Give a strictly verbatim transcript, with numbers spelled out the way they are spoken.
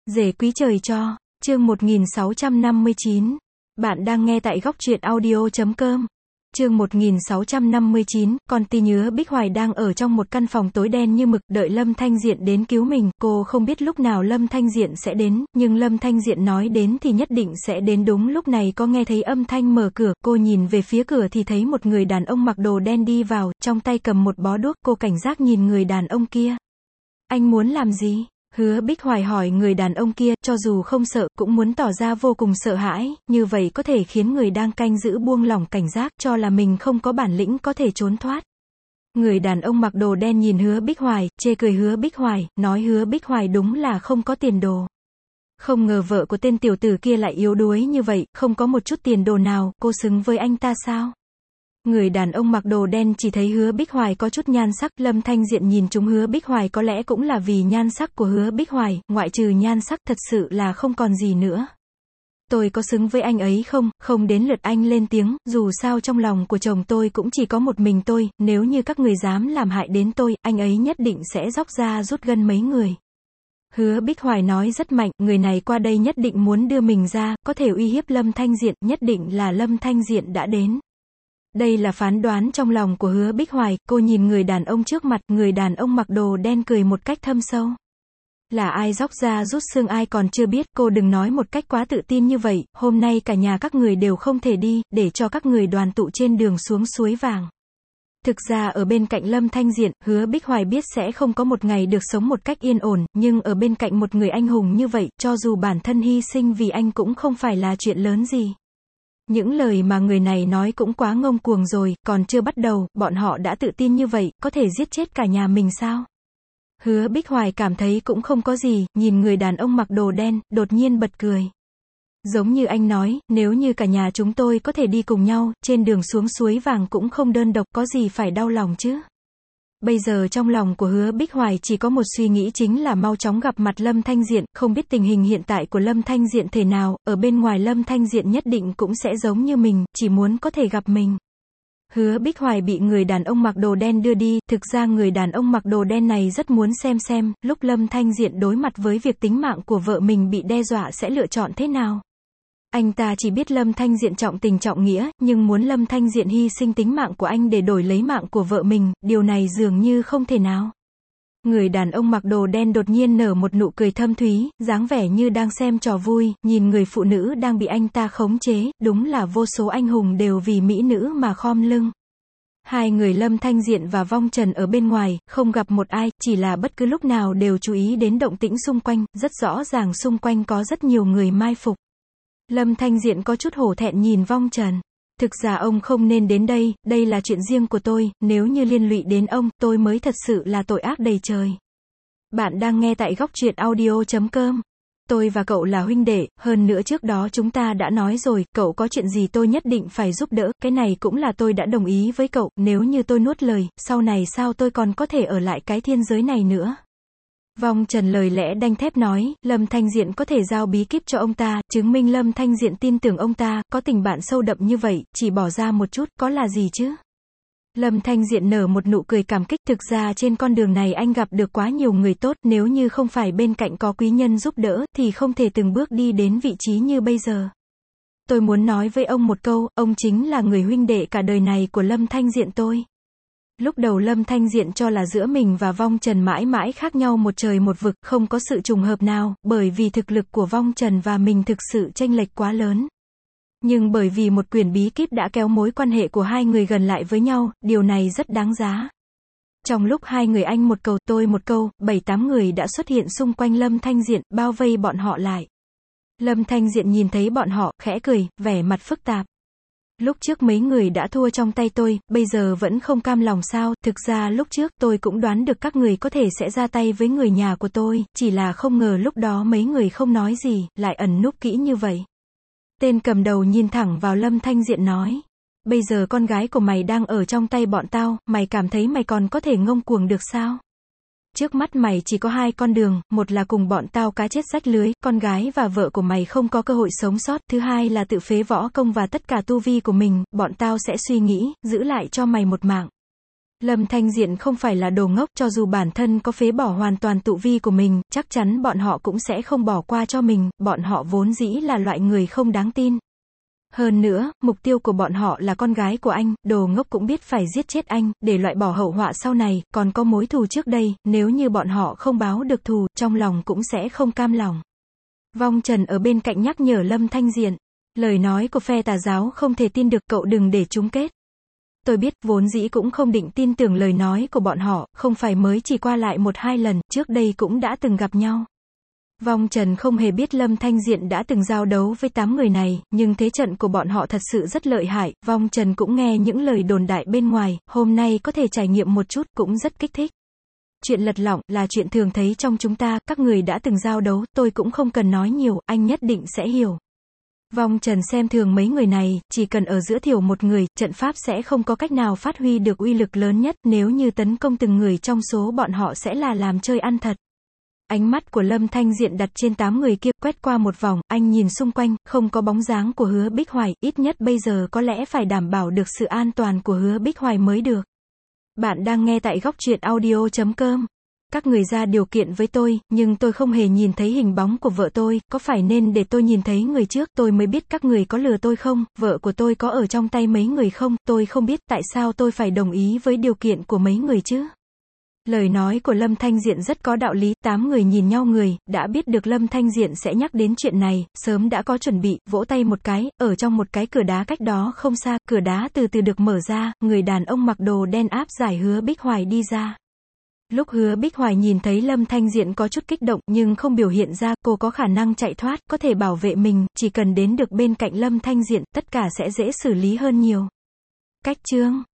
Rể quý trời cho, chương một nghìn sáu trăm năm mươi chín. Bạn đang nghe tại góc truyện audio chấm com. Chương một nghìn sáu trăm năm mươi chín, con ti nhớ Bích Hoài đang ở trong một căn phòng tối đen như mực, đợi Lâm Thanh Diện đến cứu mình. Cô không biết lúc nào Lâm Thanh Diện sẽ đến, nhưng Lâm Thanh Diện nói đến thì nhất định sẽ đến. Đúng lúc này có nghe thấy âm thanh mở cửa, cô nhìn về phía cửa thì thấy một người đàn ông mặc đồ đen đi vào, trong tay cầm một bó đuốc. Cô cảnh giác nhìn người đàn ông kia. Anh muốn làm gì? Hứa Bích Hoài hỏi người đàn ông kia, cho dù không sợ, cũng muốn tỏ ra vô cùng sợ hãi, như vậy có thể khiến người đang canh giữ buông lỏng cảnh giác, cho là mình không có bản lĩnh có thể trốn thoát. Người đàn ông mặc đồ đen nhìn Hứa Bích Hoài, chê cười Hứa Bích Hoài, nói Hứa Bích Hoài đúng là không có tiền đồ. Không ngờ vợ của tên tiểu tử kia lại yếu đuối như vậy, không có một chút tiền đồ nào, cô xứng với anh ta sao? Người đàn ông mặc đồ đen chỉ thấy Hứa Bích Hoài có chút nhan sắc, Lâm Thanh Diện nhìn chúng Hứa Bích Hoài có lẽ cũng là vì nhan sắc của Hứa Bích Hoài, ngoại trừ nhan sắc thật sự là không còn gì nữa. Tôi có xứng với anh ấy không? Không đến lượt anh lên tiếng, dù sao trong lòng của chồng tôi cũng chỉ có một mình tôi, nếu như các người dám làm hại đến tôi, anh ấy nhất định sẽ dóc ra rút gân mấy người. Hứa Bích Hoài nói rất mạnh, người này qua đây nhất định muốn đưa mình ra, có thể uy hiếp Lâm Thanh Diện, nhất định là Lâm Thanh Diện đã đến. Đây là phán đoán trong lòng của Hứa Bích Hoài, cô nhìn người đàn ông trước mặt, người đàn ông mặc đồ đen cười một cách thâm sâu. Là ai dóc ra rút xương ai còn chưa biết, cô đừng nói một cách quá tự tin như vậy, hôm nay cả nhà các người đều không thể đi, để cho các người đoàn tụ trên đường xuống suối vàng. Thực ra ở bên cạnh Lâm Thanh Diện, Hứa Bích Hoài biết sẽ không có một ngày được sống một cách yên ổn, nhưng ở bên cạnh một người anh hùng như vậy, cho dù bản thân hy sinh vì anh cũng không phải là chuyện lớn gì. Những lời mà người này nói cũng quá ngông cuồng rồi, còn chưa bắt đầu, bọn họ đã tự tin như vậy, có thể giết chết cả nhà mình sao? Hứa Bích Hoài cảm thấy cũng không có gì, nhìn người đàn ông mặc đồ đen, đột nhiên bật cười. Giống như anh nói, nếu như cả nhà chúng tôi có thể đi cùng nhau, trên đường xuống suối vàng cũng không đơn độc, có gì phải đau lòng chứ? Bây giờ trong lòng của Hứa Bích Hoài chỉ có một suy nghĩ chính là mau chóng gặp mặt Lâm Thanh Diện, không biết tình hình hiện tại của Lâm Thanh Diện thế nào, ở bên ngoài Lâm Thanh Diện nhất định cũng sẽ giống như mình, chỉ muốn có thể gặp mình. Hứa Bích Hoài bị người đàn ông mặc đồ đen đưa đi, thực ra người đàn ông mặc đồ đen này rất muốn xem xem, lúc Lâm Thanh Diện đối mặt với việc tính mạng của vợ mình bị đe dọa sẽ lựa chọn thế nào. Anh ta chỉ biết Lâm Thanh Diện trọng tình trọng nghĩa, nhưng muốn Lâm Thanh Diện hy sinh tính mạng của anh để đổi lấy mạng của vợ mình, điều này dường như không thể nào. Người đàn ông mặc đồ đen đột nhiên nở một nụ cười thâm thúy, dáng vẻ như đang xem trò vui, nhìn người phụ nữ đang bị anh ta khống chế, đúng là vô số anh hùng đều vì mỹ nữ mà khom lưng. Hai người Lâm Thanh Diện và Vong Trần ở bên ngoài, không gặp một ai, chỉ là bất cứ lúc nào đều chú ý đến động tĩnh xung quanh, rất rõ ràng xung quanh có rất nhiều người mai phục. Lâm Thanh Diện có chút hổ thẹn nhìn Vong Trần. Thực ra ông không nên đến đây, đây là chuyện riêng của tôi, nếu như liên lụy đến ông, tôi mới thật sự là tội ác đầy trời. Bạn đang nghe tại góc truyện audio chấm com. Tôi và cậu là huynh đệ, hơn nữa trước đó chúng ta đã nói rồi, cậu có chuyện gì tôi nhất định phải giúp đỡ, cái này cũng là tôi đã đồng ý với cậu, nếu như tôi nuốt lời, sau này sao tôi còn có thể ở lại cái thiên giới này nữa. Vong Trần lời lẽ đanh thép nói, Lâm Thanh Diện có thể giao bí kíp cho ông ta, chứng minh Lâm Thanh Diện tin tưởng ông ta, có tình bạn sâu đậm như vậy, chỉ bỏ ra một chút, có là gì chứ? Lâm Thanh Diện nở một nụ cười cảm kích, thực ra trên con đường này anh gặp được quá nhiều người tốt, nếu như không phải bên cạnh có quý nhân giúp đỡ, thì không thể từng bước đi đến vị trí như bây giờ. Tôi muốn nói với ông một câu, ông chính là người huynh đệ cả đời này của Lâm Thanh Diện tôi. Lúc đầu Lâm Thanh Diện cho là giữa mình và Vong Trần mãi mãi khác nhau một trời một vực, không có sự trùng hợp nào, bởi vì thực lực của Vong Trần và mình thực sự chênh lệch quá lớn. Nhưng bởi vì một quyển bí kíp đã kéo mối quan hệ của hai người gần lại với nhau, điều này rất đáng giá. Trong lúc hai người anh một câu, tôi một câu, bảy tám người đã xuất hiện xung quanh Lâm Thanh Diện, bao vây bọn họ lại. Lâm Thanh Diện nhìn thấy bọn họ, khẽ cười, vẻ mặt phức tạp. Lúc trước mấy người đã thua trong tay tôi, bây giờ vẫn không cam lòng sao, thực ra lúc trước tôi cũng đoán được các người có thể sẽ ra tay với người nhà của tôi, chỉ là không ngờ lúc đó mấy người không nói gì, lại ẩn núp kỹ như vậy. Tên cầm đầu nhìn thẳng vào Lâm Thanh Diện nói, bây giờ con gái của mày đang ở trong tay bọn tao, mày cảm thấy mày còn có thể ngông cuồng được sao? Trước mắt mày chỉ có hai con đường, một là cùng bọn tao cá chết rách lưới, con gái và vợ của mày không có cơ hội sống sót, thứ hai là tự phế võ công và tất cả tu vi của mình, bọn tao sẽ suy nghĩ, giữ lại cho mày một mạng. Lâm Thanh Diện không phải là đồ ngốc, cho dù bản thân có phế bỏ hoàn toàn tụ vi của mình, chắc chắn bọn họ cũng sẽ không bỏ qua cho mình, bọn họ vốn dĩ là loại người không đáng tin. Hơn nữa, mục tiêu của bọn họ là con gái của anh, đồ ngốc cũng biết phải giết chết anh, để loại bỏ hậu họa sau này, còn có mối thù trước đây, nếu như bọn họ không báo được thù, trong lòng cũng sẽ không cam lòng. Vong Trần ở bên cạnh nhắc nhở Lâm Thanh Diện, lời nói của phe tà giáo không thể tin được, cậu đừng để chúng kết. Tôi biết, vốn dĩ cũng không định tin tưởng lời nói của bọn họ, không phải mới chỉ qua lại một hai lần, trước đây cũng đã từng gặp nhau. Vong Trần không hề biết Lâm Thanh Diện đã từng giao đấu với tám người này, nhưng thế trận của bọn họ thật sự rất lợi hại, Vong Trần cũng nghe những lời đồn đại bên ngoài, hôm nay có thể trải nghiệm một chút, cũng rất kích thích. Chuyện lật lọng, là chuyện thường thấy trong chúng ta, các người đã từng giao đấu, tôi cũng không cần nói nhiều, anh nhất định sẽ hiểu. Vong Trần xem thường mấy người này, chỉ cần ở giữa thiểu một người, trận pháp sẽ không có cách nào phát huy được uy lực lớn nhất, nếu như tấn công từng người trong số bọn họ sẽ là làm chơi ăn thật. Ánh mắt của Lâm Thanh Diện đặt trên tám người kia, quét qua một vòng, anh nhìn xung quanh, không có bóng dáng của Hứa Bích Hoài, ít nhất bây giờ có lẽ phải đảm bảo được sự an toàn của Hứa Bích Hoài mới được. Bạn đang nghe tại góc truyện audio chấm com. Các người ra điều kiện với tôi, nhưng tôi không hề nhìn thấy hình bóng của vợ tôi, có phải nên để tôi nhìn thấy người trước, tôi mới biết các người có lừa tôi không, vợ của tôi có ở trong tay mấy người không, tôi không biết, tại sao tôi phải đồng ý với điều kiện của mấy người chứ. Lời nói của Lâm Thanh Diện rất có đạo lý, tám người nhìn nhau người, đã biết được Lâm Thanh Diện sẽ nhắc đến chuyện này, sớm đã có chuẩn bị, vỗ tay một cái, ở trong một cái cửa đá cách đó không xa, cửa đá từ từ được mở ra, người đàn ông mặc đồ đen áp giải Hứa Bích Hoài đi ra. Lúc Hứa Bích Hoài nhìn thấy Lâm Thanh Diện có chút kích động, nhưng không biểu hiện ra, cô có khả năng chạy thoát, có thể bảo vệ mình, chỉ cần đến được bên cạnh Lâm Thanh Diện, tất cả sẽ dễ xử lý hơn nhiều. Cách chương